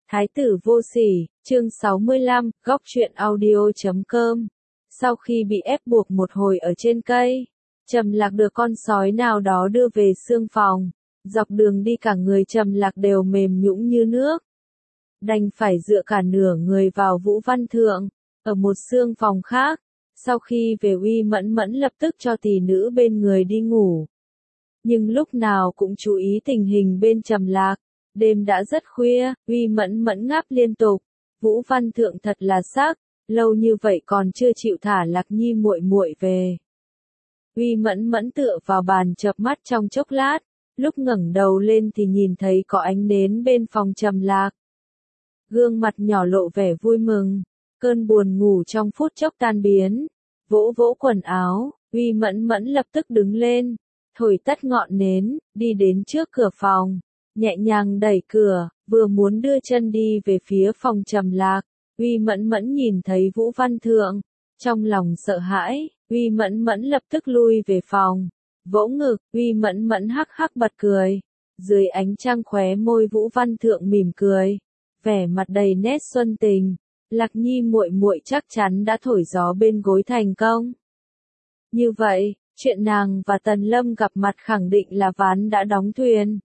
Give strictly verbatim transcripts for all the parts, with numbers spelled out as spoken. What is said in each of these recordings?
Thái tử vô sỉ, chương sáu mươi lăm, góc truyện audio chấm com. Sau khi bị ép buộc một hồi ở trên cây, Trầm Lạc được con sói nào đó đưa về xương phòng. Dọc đường đi cả người Trầm Lạc đều mềm nhũn như nước. Đành phải dựa cả nửa người vào Vũ Văn Thượng, ở một xương phòng khác. Sau khi về Uy Mẫn Mẫn lập tức cho tỷ nữ bên người đi ngủ. Nhưng lúc nào cũng chú ý tình hình bên Trầm Lạc. Đêm đã rất khuya, Uy Mẫn Mẫn ngáp liên tục. Vũ Văn Thượng thật là sắc, lâu như vậy còn chưa chịu thả Lạc Nhi muội muội về. Uy Mẫn Mẫn tựa vào bàn chợp mắt trong chốc lát, lúc ngẩng đầu lên thì nhìn thấy có ánh nến bên phòng Trầm Lạc. Gương mặt nhỏ lộ vẻ vui mừng, cơn buồn ngủ trong phút chốc tan biến. Vỗ vỗ quần áo, Uy Mẫn Mẫn lập tức đứng lên, thổi tắt ngọn nến, đi đến trước cửa phòng. Nhẹ nhàng đẩy cửa, vừa muốn đưa chân đi về phía phòng Trầm Lạc, Uy Mẫn Mẫn nhìn thấy Vũ Văn Thượng, trong lòng sợ hãi, Uy Mẫn Mẫn lập tức lui về phòng, vỗ ngực, Uy Mẫn Mẫn hắc hắc bật cười, dưới ánh trăng khóe môi Vũ Văn Thượng mỉm cười, vẻ mặt đầy nét xuân tình, Lạc Nhi muội muội chắc chắn đã thổi gió bên gối thành công. Như vậy, chuyện nàng và Tần Lâm gặp mặt khẳng định là ván đã đóng thuyền.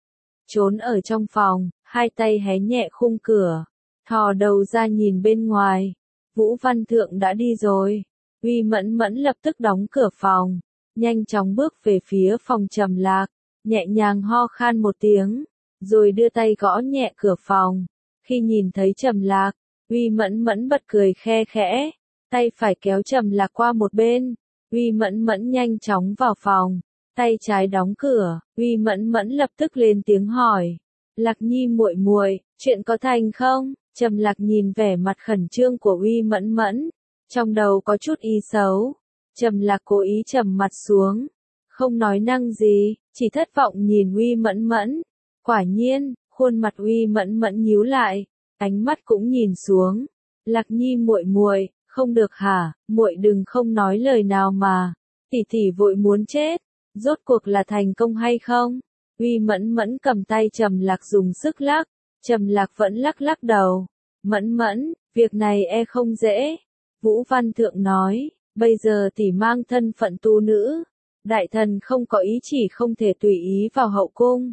Trốn ở trong phòng, hai tay hé nhẹ khung cửa, thò đầu ra nhìn bên ngoài. Vũ Văn Thượng đã đi rồi. Uy Mẫn Mẫn lập tức đóng cửa phòng, nhanh chóng bước về phía phòng Trầm Lạc, nhẹ nhàng ho khan một tiếng, rồi đưa tay gõ nhẹ cửa phòng. Khi nhìn thấy Trầm Lạc, Uy Mẫn Mẫn bật cười khe khẽ, tay phải kéo Trầm Lạc qua một bên. Uy Mẫn Mẫn nhanh chóng vào phòng. Tay trái đóng cửa, Uy Mẫn Mẫn lập tức lên tiếng hỏi. Lạc Nhi muội muội, chuyện có thành không? Trầm Lạc nhìn vẻ mặt khẩn trương của Uy Mẫn Mẫn, trong đầu có chút ý xấu. Trầm Lạc cố ý trầm mặt xuống, không nói năng gì, chỉ thất vọng nhìn Uy Mẫn Mẫn. Quả nhiên, khuôn mặt Uy Mẫn Mẫn nhíu lại, ánh mắt cũng nhìn xuống. Lạc Nhi muội muội, không được hả? Muội đừng không nói lời nào mà. Tỷ tỷ vội muốn chết. Rốt cuộc là thành công hay không? Uy Mẫn Mẫn cầm tay Trầm Lạc dùng sức lắc, Trầm Lạc vẫn lắc lắc đầu. Mẫn Mẫn, việc này e không dễ. Vũ Văn Thượng nói, bây giờ tỷ mang thân phận tu nữ, đại thần không có ý chỉ không thể tùy ý vào hậu cung.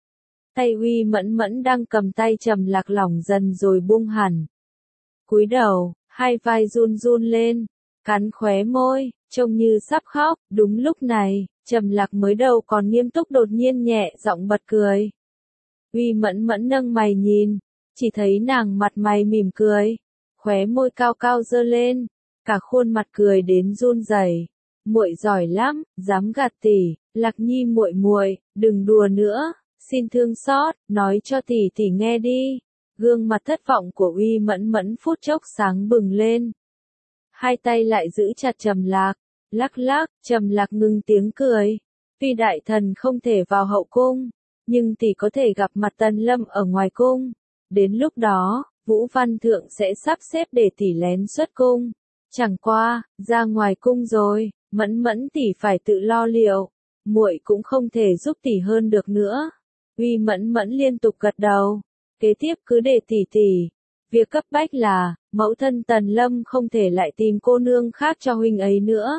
Tay Uy Mẫn Mẫn đang cầm tay Trầm Lạc lỏng dần rồi buông hẳn. Cúi đầu, hai vai run run lên, cắn khóe môi, trông như sắp khóc. Đúng lúc này, Trầm Lạc mới đầu còn nghiêm túc đột nhiên nhẹ giọng bật cười. Uy Mẫn Mẫn nâng mày nhìn, chỉ thấy nàng mặt mày mỉm cười, khóe môi cao cao giơ lên, cả khuôn mặt cười đến run rẩy. Muội giỏi lắm, dám gạt tỷ. Lạc Nhi muội muội, đừng đùa nữa, xin thương xót, nói cho tỷ tỷ nghe đi. Gương mặt thất vọng của Uy Mẫn Mẫn phút chốc sáng bừng lên. Hai tay lại giữ chặt Trầm Lạc, lắc lắc. Trầm Lạc ngưng tiếng cười. Tuy đại thần không thể vào hậu cung, nhưng tỷ có thể gặp mặt Tần Lâm ở ngoài cung. Đến lúc đó, Vũ Văn Thượng sẽ sắp xếp để tỷ lén xuất cung. Chẳng qua, ra ngoài cung rồi, Mẫn Mẫn tỷ phải tự lo liệu. Muội cũng không thể giúp tỷ hơn được nữa. Uy Mẫn Mẫn liên tục gật đầu. Kế tiếp cứ để tỷ tỷ. Việc cấp bách là, mẫu thân Tần Lâm không thể lại tìm cô nương khác cho huynh ấy nữa.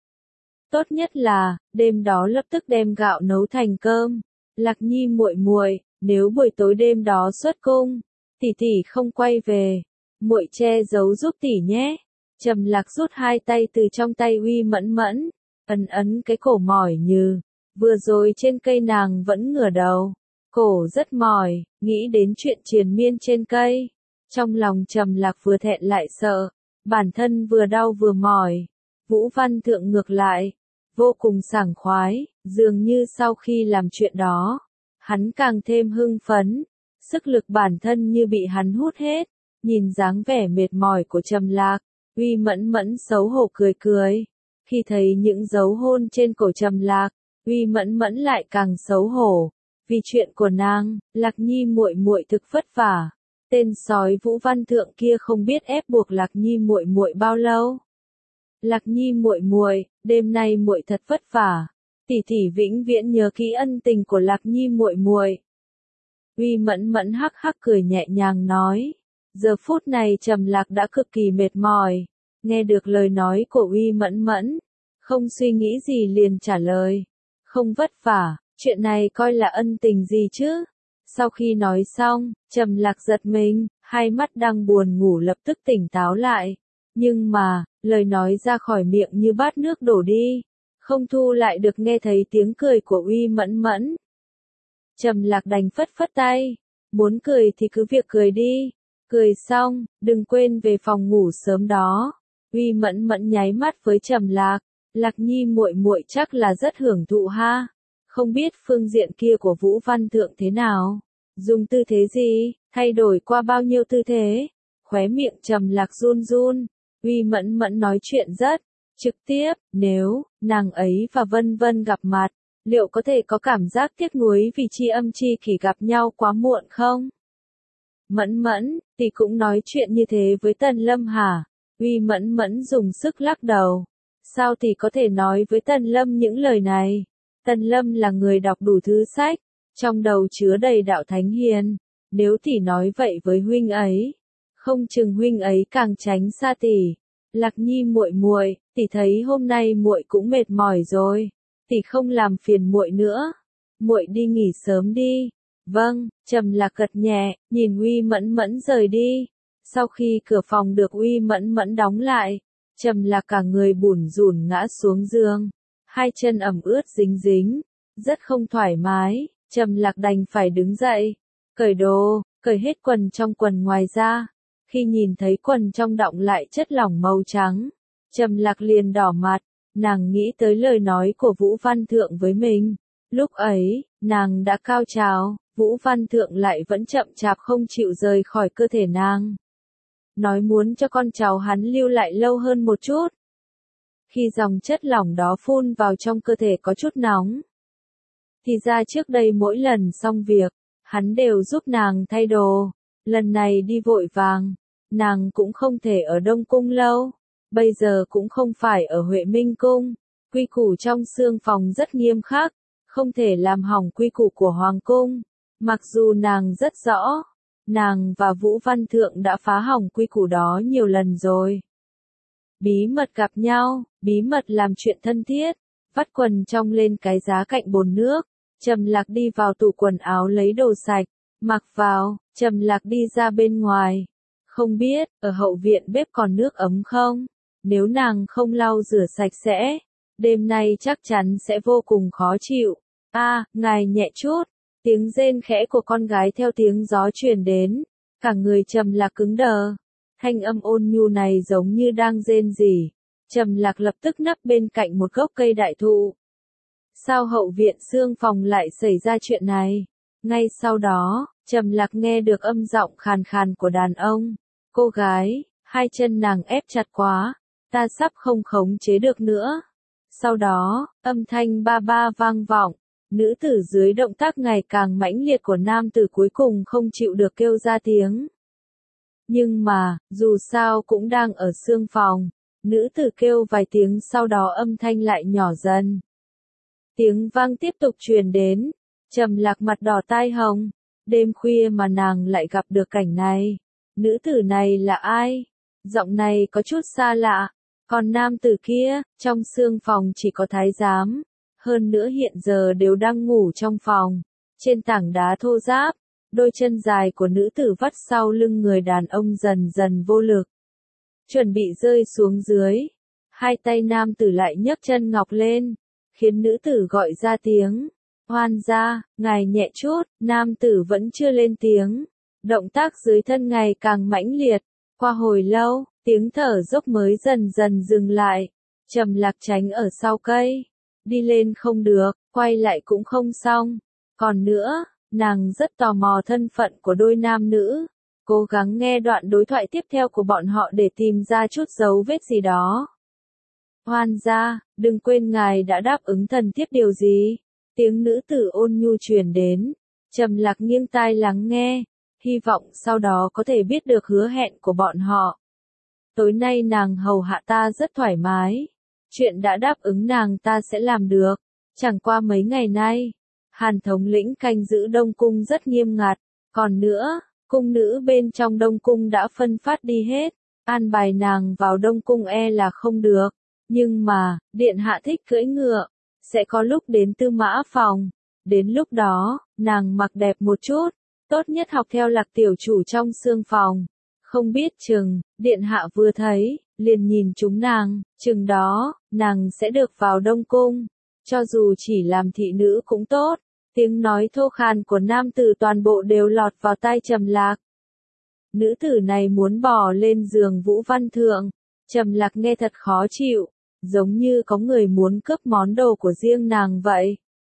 Tốt nhất là, đêm đó lập tức đem gạo nấu thành cơm. Lạc Nhi muội muội, nếu buổi tối đêm đó xuất cung, tỷ tỷ không quay về, muội che giấu giúp tỷ nhé. Trầm Lạc rút hai tay từ trong tay Uy Mẫn Mẫn, ấn ấn cái cổ mỏi như, vừa rồi trên cây nàng vẫn ngửa đầu, cổ rất mỏi, nghĩ đến chuyện triền miên trên cây. Trong lòng Trầm Lạc vừa thẹn lại sợ, bản thân vừa đau vừa mỏi. Vũ Văn Thượng ngược lại, vô cùng sảng khoái, dường như sau khi làm chuyện đó, hắn càng thêm hưng phấn, sức lực bản thân như bị hắn hút hết. Nhìn dáng vẻ mệt mỏi của Trầm Lạc, Uy Mẫn Mẫn xấu hổ cười cười. Khi thấy những dấu hôn trên cổ Trầm Lạc, Uy Mẫn Mẫn lại càng xấu hổ, vì chuyện của nàng. Lạc Nhi muội muội thực vất vả. Tên sói Vũ Văn Thượng kia không biết ép buộc Lạc Nhi muội muội bao lâu. Lạc Nhi muội muội, đêm nay muội thật vất vả. Tỷ tỷ vĩnh viễn nhớ kỹ ân tình của Lạc Nhi muội muội. Uy Mẫn Mẫn hắc hắc cười nhẹ nhàng nói. Giờ phút này Trầm Lạc đã cực kỳ mệt mỏi. Nghe được lời nói của Uy Mẫn Mẫn, không suy nghĩ gì liền trả lời. Không vất vả, chuyện này coi là ân tình gì chứ. Sau khi nói xong, Trầm Lạc giật mình, hai mắt đang buồn ngủ lập tức tỉnh táo lại. Nhưng mà, lời nói ra khỏi miệng như bát nước đổ đi, không thu lại được nghe thấy tiếng cười của Uy Mẫn Mẫn. Trầm Lạc đành phất phất tay, muốn cười thì cứ việc cười đi, cười xong, đừng quên về phòng ngủ sớm đó. Uy Mẫn Mẫn nháy mắt với Trầm Lạc, Lạc Nhi muội muội chắc là rất hưởng thụ ha. Không biết phương diện kia của Vũ Văn Thượng thế nào, dùng tư thế gì, thay đổi qua bao nhiêu tư thế. Khóe miệng Trầm Lạc run run, Uy Mẫn Mẫn nói chuyện rất trực tiếp, nếu nàng ấy và Vân Vân gặp mặt, liệu có thể có cảm giác tiếc nuối vì tri âm tri kỷ gặp nhau quá muộn không? Mẫn Mẫn, thì cũng nói chuyện như thế với Tần Lâm hả? Uy Mẫn Mẫn dùng sức lắc đầu. Sao thì có thể nói với Tần Lâm những lời này? Tần Lâm là người đọc đủ thứ sách, trong đầu chứa đầy đạo thánh hiền. Nếu tỷ nói vậy với huynh ấy, không chừng huynh ấy càng tránh xa tỷ. Lạc Nhi muội muội, tỷ thấy hôm nay muội cũng mệt mỏi rồi, tỷ không làm phiền muội nữa, muội đi nghỉ sớm đi. Vâng, Trầm Lạc gật nhẹ, nhìn Uy Mẫn Mẫn rời đi. Sau khi cửa phòng được Uy Mẫn Mẫn đóng lại, Trầm Lạc cả người bủn rủn ngã xuống giường, hai chân ẩm ướt dính dính, rất không thoải mái. Trầm Lạc đành phải đứng dậy, cởi đồ, cởi hết quần trong quần ngoài ra. Khi nhìn thấy quần trong đọng lại chất lỏng màu trắng, Trầm Lạc liền đỏ mặt, nàng nghĩ tới lời nói của Vũ Văn Thượng với mình. Lúc ấy, nàng đã cao trào, Vũ Văn Thượng lại vẫn chậm chạp không chịu rời khỏi cơ thể nàng. Nói muốn cho con cháu hắn lưu lại lâu hơn một chút. Khi dòng chất lỏng đó phun vào trong cơ thể có chút nóng, thì ra trước đây mỗi lần xong việc, hắn đều giúp nàng thay đồ. Lần này đi vội vàng, nàng cũng không thể ở Đông Cung lâu, bây giờ cũng không phải ở Huệ Minh Cung. Quy củ trong xương phòng rất nghiêm khắc, không thể làm hỏng quy củ của Hoàng Cung. Mặc dù nàng rất rõ, nàng và Vũ Văn Thượng đã phá hỏng quy củ đó nhiều lần rồi. Bí mật gặp nhau, bí mật làm chuyện thân thiết, vắt quần trong lên cái giá cạnh bồn nước. Trầm Lạc đi vào tủ quần áo lấy đồ sạch, mặc vào, Trầm Lạc đi ra bên ngoài. Không biết, ở hậu viện bếp còn nước ấm không? Nếu nàng không lau rửa sạch sẽ, đêm nay chắc chắn sẽ vô cùng khó chịu. A, à, ngài nhẹ chút. Tiếng rên khẽ của con gái theo tiếng gió truyền đến, cả người Trầm Lạc cứng đờ. Thanh âm ôn nhu này giống như đang rên rỉ. Trầm Lạc lập tức nấp bên cạnh một gốc cây đại thụ. Sao hậu viện xương phòng lại xảy ra chuyện này? Ngay sau đó, Trầm Lạc nghe được âm giọng khàn khàn của đàn ông. Cô gái, hai chân nàng ép chặt quá, ta sắp không khống chế được nữa. Sau đó, âm thanh ba ba vang vọng. Nữ tử dưới động tác ngày càng mãnh liệt của nam tử cuối cùng không chịu được kêu ra tiếng. Nhưng mà, dù sao cũng đang ở xương phòng, nữ tử kêu vài tiếng sau đó âm thanh lại nhỏ dần. Tiếng vang tiếp tục truyền đến, Trầm Lạc mặt đỏ tai hồng, đêm khuya mà nàng lại gặp được cảnh này. Nữ tử này là ai? Giọng này có chút xa lạ, còn nam tử kia, trong xương phòng chỉ có thái giám. Hơn nữa hiện giờ đều đang ngủ trong phòng, trên tảng đá thô ráp, đôi chân dài của nữ tử vắt sau lưng người đàn ông dần dần vô lực. Chuẩn bị rơi xuống dưới, hai tay nam tử lại nhấc chân ngọc lên, khiến nữ tử gọi ra tiếng. Hoan gia, ngài nhẹ chút, nam tử vẫn chưa lên tiếng. Động tác dưới thân ngày càng mãnh liệt, qua hồi lâu, tiếng thở dốc mới dần dần dừng lại. Trầm Lạc tránh ở sau cây. Đi lên không được, quay lại cũng không xong. Còn nữa, nàng rất tò mò thân phận của đôi nam nữ. Cố gắng nghe đoạn đối thoại tiếp theo của bọn họ để tìm ra chút dấu vết gì đó. Hoan gia, đừng quên ngài đã đáp ứng thần thiếp điều gì? Tiếng nữ tử ôn nhu truyền đến. Trầm Lạc nghiêng tai lắng nghe, hy vọng sau đó có thể biết được hứa hẹn của bọn họ. Tối nay nàng hầu hạ ta rất thoải mái. Chuyện đã đáp ứng nàng ta sẽ làm được. Chẳng qua mấy ngày nay, Hàn thống lĩnh canh giữ Đông Cung rất nghiêm ngặt. Còn nữa, cung nữ bên trong Đông Cung đã phân phát đi hết, an bài nàng vào Đông Cung e là không được. Nhưng mà, điện hạ thích cưỡi ngựa, sẽ có lúc đến Tư Mã phòng. Đến lúc đó, nàng mặc đẹp một chút, tốt nhất học theo Lạc tiểu chủ trong xương phòng. Không biết chừng, điện hạ vừa thấy, liền nhìn chúng nàng, chừng đó, nàng sẽ được vào Đông Cung. Cho dù chỉ làm thị nữ cũng tốt. Tiếng nói thô khan của nam tử toàn bộ đều lọt vào tai Trầm Lạc. Nữ tử này muốn bò lên giường Vũ Văn Thượng. Trầm Lạc nghe thật khó chịu, giống như có người muốn cướp món đồ của riêng nàng vậy.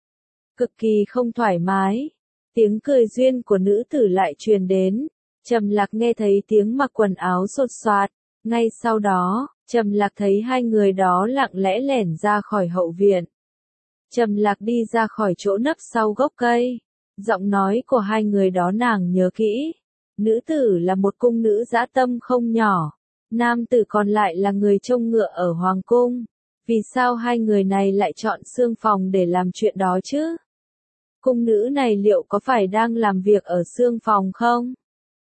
Cực kỳ không thoải mái. Tiếng cười duyên của nữ tử lại truyền đến. Trầm Lạc nghe thấy tiếng mặc quần áo xột xoạt. Ngay sau đó, Trầm Lạc thấy hai người đó lặng lẽ lẻn ra khỏi hậu viện. Trầm Lạc đi ra khỏi chỗ nấp sau gốc cây. Giọng nói của hai người đó nàng nhớ kỹ. Nữ tử là một cung nữ dã tâm không nhỏ. Nam tử còn lại là người trông ngựa ở Hoàng Cung. Vì sao hai người này lại chọn xương phòng để làm chuyện đó chứ? Cung nữ này liệu có phải đang làm việc ở xương phòng không?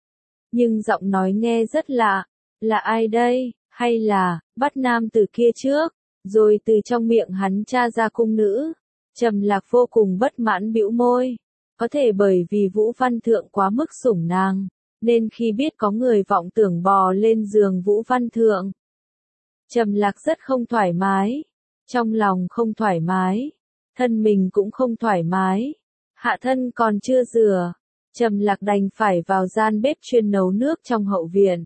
Nhưng giọng nói nghe rất lạ. Là ai đây? Hay là, bắt nam tử kia trước, rồi từ trong miệng hắn tra ra cung nữ? Trầm Lạc vô cùng bất mãn bĩu môi. Có thể bởi vì Vũ Văn Thượng quá mức sủng nàng, nên khi biết có người vọng tưởng bò lên giường Vũ Văn Thượng, Trầm Lạc rất không thoải mái. Trong lòng không thoải mái, thân mình cũng không thoải mái. Hạ thân còn chưa rửa, Trầm Lạc đành phải vào gian bếp chuyên nấu nước trong hậu viện.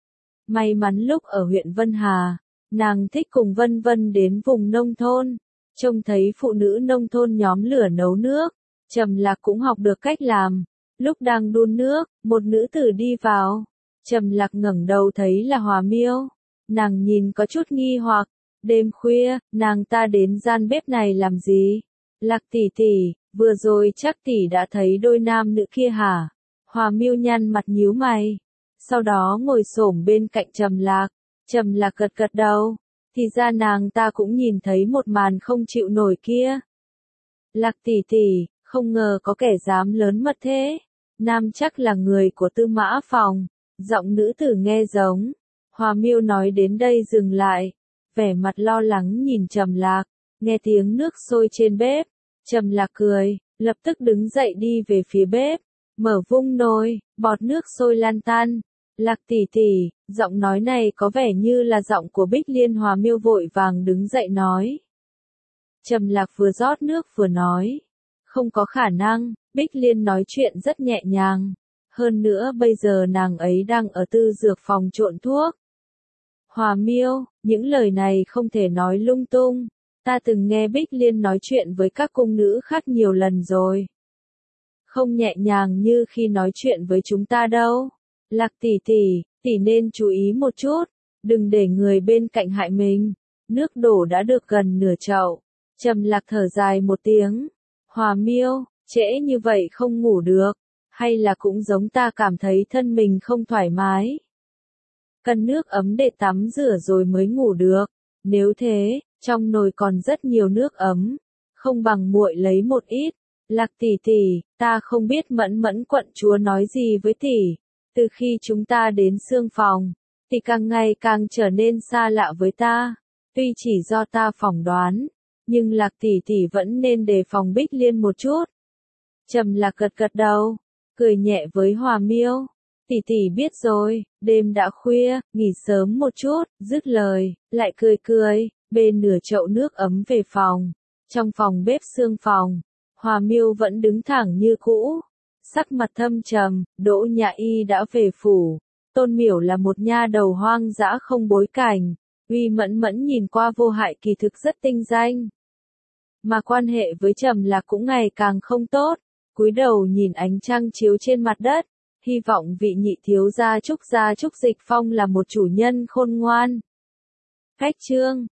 May mắn lúc ở huyện Vân Hà, nàng thích cùng Vân Vân đến vùng nông thôn. Trông thấy phụ nữ nông thôn nhóm lửa nấu nước, Trầm Lạc cũng học được cách làm. Lúc đang đun nước, một nữ tử đi vào. Trầm Lạc ngẩng đầu thấy là Hòa Miêu. Nàng nhìn có chút nghi hoặc. Đêm khuya, nàng ta đến gian bếp này làm gì? Lạc tỷ tỷ, vừa rồi chắc tỷ đã thấy đôi nam nữ kia hả? Hòa Miêu nhăn mặt nhíu mày. Sau đó ngồi xổm bên cạnh Trầm Lạc. Trầm Lạc gật gật đầu. Thì ra nàng ta cũng nhìn thấy một màn không chịu nổi kia. Lạc tỷ tỷ, không ngờ có kẻ dám lớn mật thế. Nam chắc là người của Tư Mã phòng. Giọng nữ tử nghe giống. Hòa Miêu nói đến đây dừng lại. Vẻ mặt lo lắng nhìn Trầm Lạc. Nghe tiếng nước sôi trên bếp. Trầm Lạc cười, lập tức đứng dậy đi về phía bếp. Mở vung nồi, bọt nước sôi lan tan. Lạc tỷ tỷ, giọng nói này có vẻ như là giọng của Bích Liên. Hòa Miêu vội vàng đứng dậy nói. Trầm Lạc vừa rót nước vừa nói. Không có khả năng, Bích Liên nói chuyện rất nhẹ nhàng. Hơn nữa bây giờ nàng ấy đang ở tư dược phòng trộn thuốc. Hòa Miêu, những lời này không thể nói lung tung. Ta từng nghe Bích Liên nói chuyện với các cung nữ khác nhiều lần rồi. Không nhẹ nhàng như khi nói chuyện với chúng ta đâu. Lạc tỷ tỷ, tỷ nên chú ý một chút, đừng để người bên cạnh hại mình. Nước đổ đã được gần nửa chậu. Trầm Lạc thở dài một tiếng. Hòa Miêu, trễ như vậy không ngủ được, hay là cũng giống ta cảm thấy thân mình không thoải mái. Cần nước ấm để tắm rửa rồi mới ngủ được. Nếu thế, trong nồi còn rất nhiều nước ấm, không bằng muội lấy một ít. Lạc tỷ tỷ, ta không biết Mẫn Mẫn quận chúa nói gì với tỷ. Từ khi chúng ta đến xương phòng, tỷ càng ngày càng trở nên xa lạ với ta. Tuy chỉ do ta phỏng đoán, nhưng Lạc tỷ tỷ vẫn nên đề phòng Bích Liên một chút. Trầm Lạc gật gật đầu, cười nhẹ với Hòa Miêu. Tỷ tỷ biết rồi, đêm đã khuya, nghỉ sớm một chút. Dứt lời, lại cười cười, bê nửa chậu nước ấm về phòng. Trong phòng bếp xương phòng, Hòa Miêu vẫn đứng thẳng như cũ. Sắc mặt thâm trầm. Đỗ Nhã Y đã về phủ. Tôn Miểu là một nha đầu hoang dã không bối cảnh. Uy Mẫn Mẫn nhìn qua vô hại kỳ thực rất tinh danh. Mà quan hệ với Trầm Lạc cũng ngày càng không tốt. Cúi đầu nhìn ánh trăng chiếu trên mặt đất. Hy vọng vị nhị thiếu gia Trúc gia Trúc Dịch Phong là một chủ nhân khôn ngoan. Cách chương